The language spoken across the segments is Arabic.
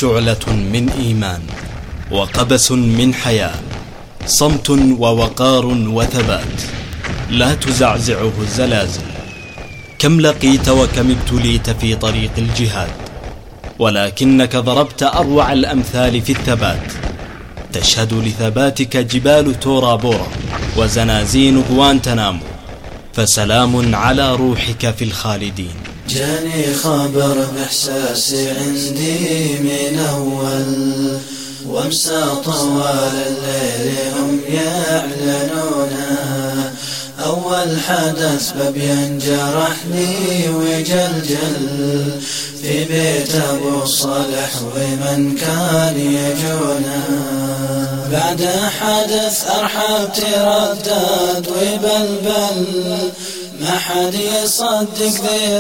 شعلة من إيمان وقبس من حياة، صمت ووقار وثبات لا تزعزعه الزلازل. كم لقيت وكم ابتليت في طريق الجهاد، ولكنك ضربت أروع الأمثال في الثبات. تشهد لثباتك جبال تورا بورا وزنازين غوانتنامو، فسلام على روحك في الخالدين. جاني خبر بإحساسي عندي من أول، وامسى طوال الليل هم يعلنونه. أول حدث ببين جرحني وجلجل في بيت أبو صالح ومن كان يجونه. بعد حدث أرحب تردد وبلبل، ما حد يصدق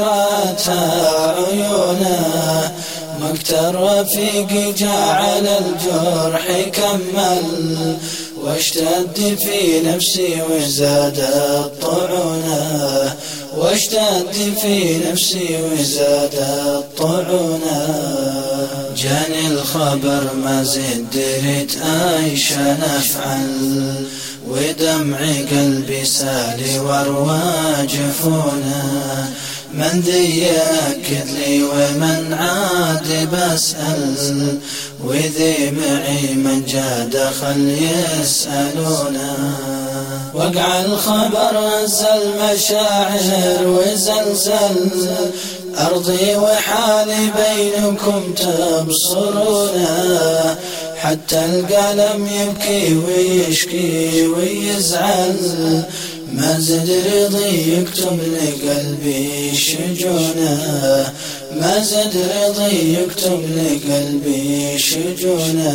ذراتها عيونه. مقتل رفيقي جعل الجرح كمل، واشتد في نفسي وزادت طعنه. واشتد في نفسي وزادت طعنه. جاني الخبر ما زد دريت ايش نفعل، ودمع قلبي سالي وارواج جفونه. من ذي يأكد لي ومن عاد بسأل، وذي معي من جاء دخل يسألونه. وقع الخبر هز المشاعر وزلزل أرضي وحالي بينكم تبصرونه. حتى القلم يبكي ويشكي ويزعل، ما زد رضي يكتب لقلبي شجونه. ما زد رضي يكتب لقلبي شجونه.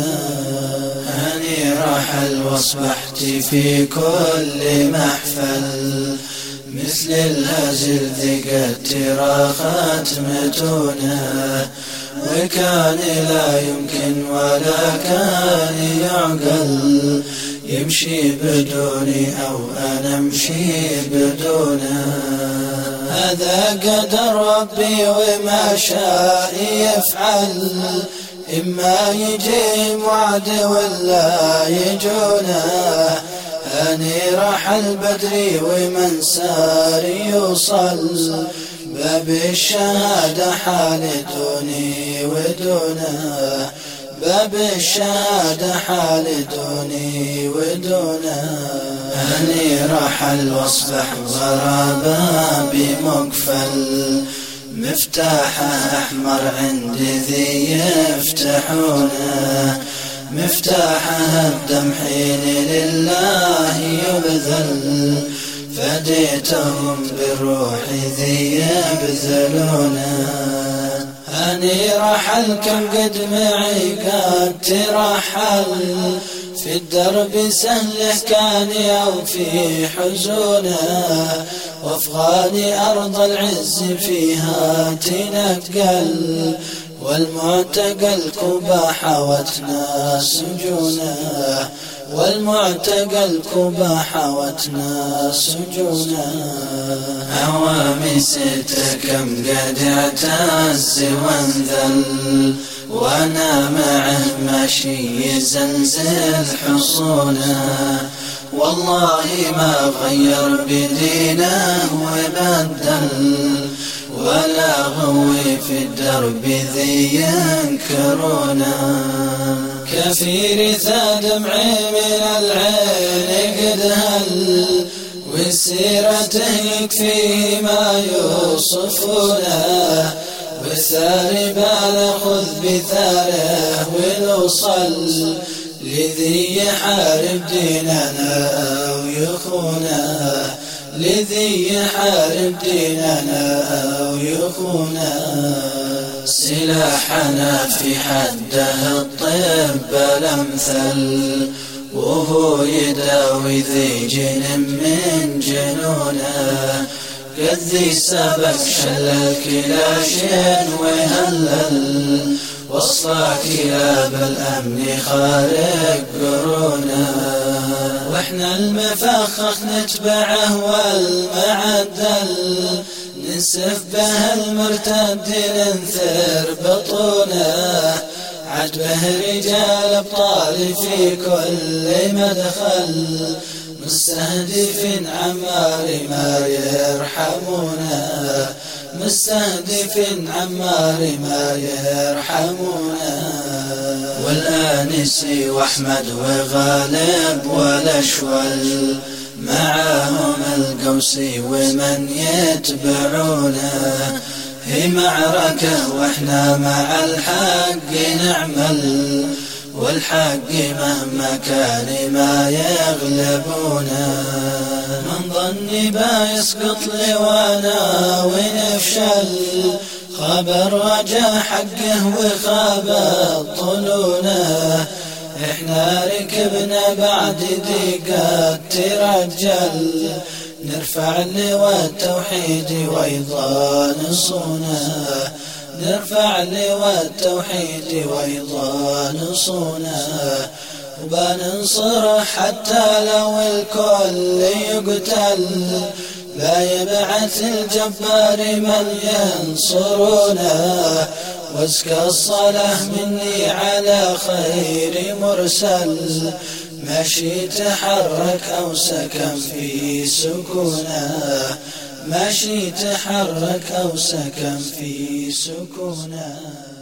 أني رحل واصبحت في كل محفل، مثل الهزل ذقت راخت متونه. وكان لا يمكن ولا كان يعقل، يمشي بدوني أو أنا أمشي بدونه. هذا قدر ربي وما شاء يفعل، إما يجي وعد ولا يجونه. أني رحل بدري ومن سار يوصل، باب الشهادة حال دوني ودونه. باب الشهادة حال دوني ودونه. أني رحل واصبح غرابة بمقفل، مفتاحه أحمر عندي ذي يفتحونه. مفتاحه الدم حين لله يبذل، فديتهم بالروح ذي يبذلونه. أني رحل كم قد معي قد ترحل، في الدرب سهله كان أو في حزونه. وافغاني أرض العز فيها تنقل، والمعتقل كوبا حوتنا سجونه. والمعتقل كوبا حوتنا سجونه. عوامي ستة كم قد اعتز وانذل، وانا معه ماشي يزلزل حصونه. والله ما غير بدينه وبدل، ولا غوي في الدرب ذي ينكرونه. كثير ذا دمعي من العين قد هل، وسيرته يكفي ما يوصفونه. والثار بناخذ بثاره ونوصل، لذي يحارب ديننا أو يخونه. لذي يحارب ديننا أو يخونه. سلاحنا في حده الطب الأمثل، وهو يداوي ذي جن من جنونه. قد ذي سبك شل الكلاش وهلل، وصى كلاب الأمن خارق قرونه. واحنا المفخخ نتبعه والمعدل، ننسف به المرتد ننثر بطونه. جاءت به رجال أبطال في كل مدخل مستهدف عمار ما يرحمونه مستهدف عمار ما يرحمونه والآنسي وأحمد وغالب والأشول معهم القوسي ومن يتبعونه هي معركة واحنا مع الحق نعمل والحق مهما كان ما يغلبونه من ظني يسقط لوانا ونفشل خبر وجه حقه وخاب طلونه احنا ركبنا بعد دقات ترجل نرفع لواء التوحيد وأيضا نصونه نرفع لواء التوحيد وأيضا نصونه وبننصره حتى لو الكل يقتل لا يبعث الجبار من ينصرونه وازكى الصلاة مني على خير مرسل ماشي تحرك أو سكن في سكونه ماشي تحرك أو سكن في سكونه.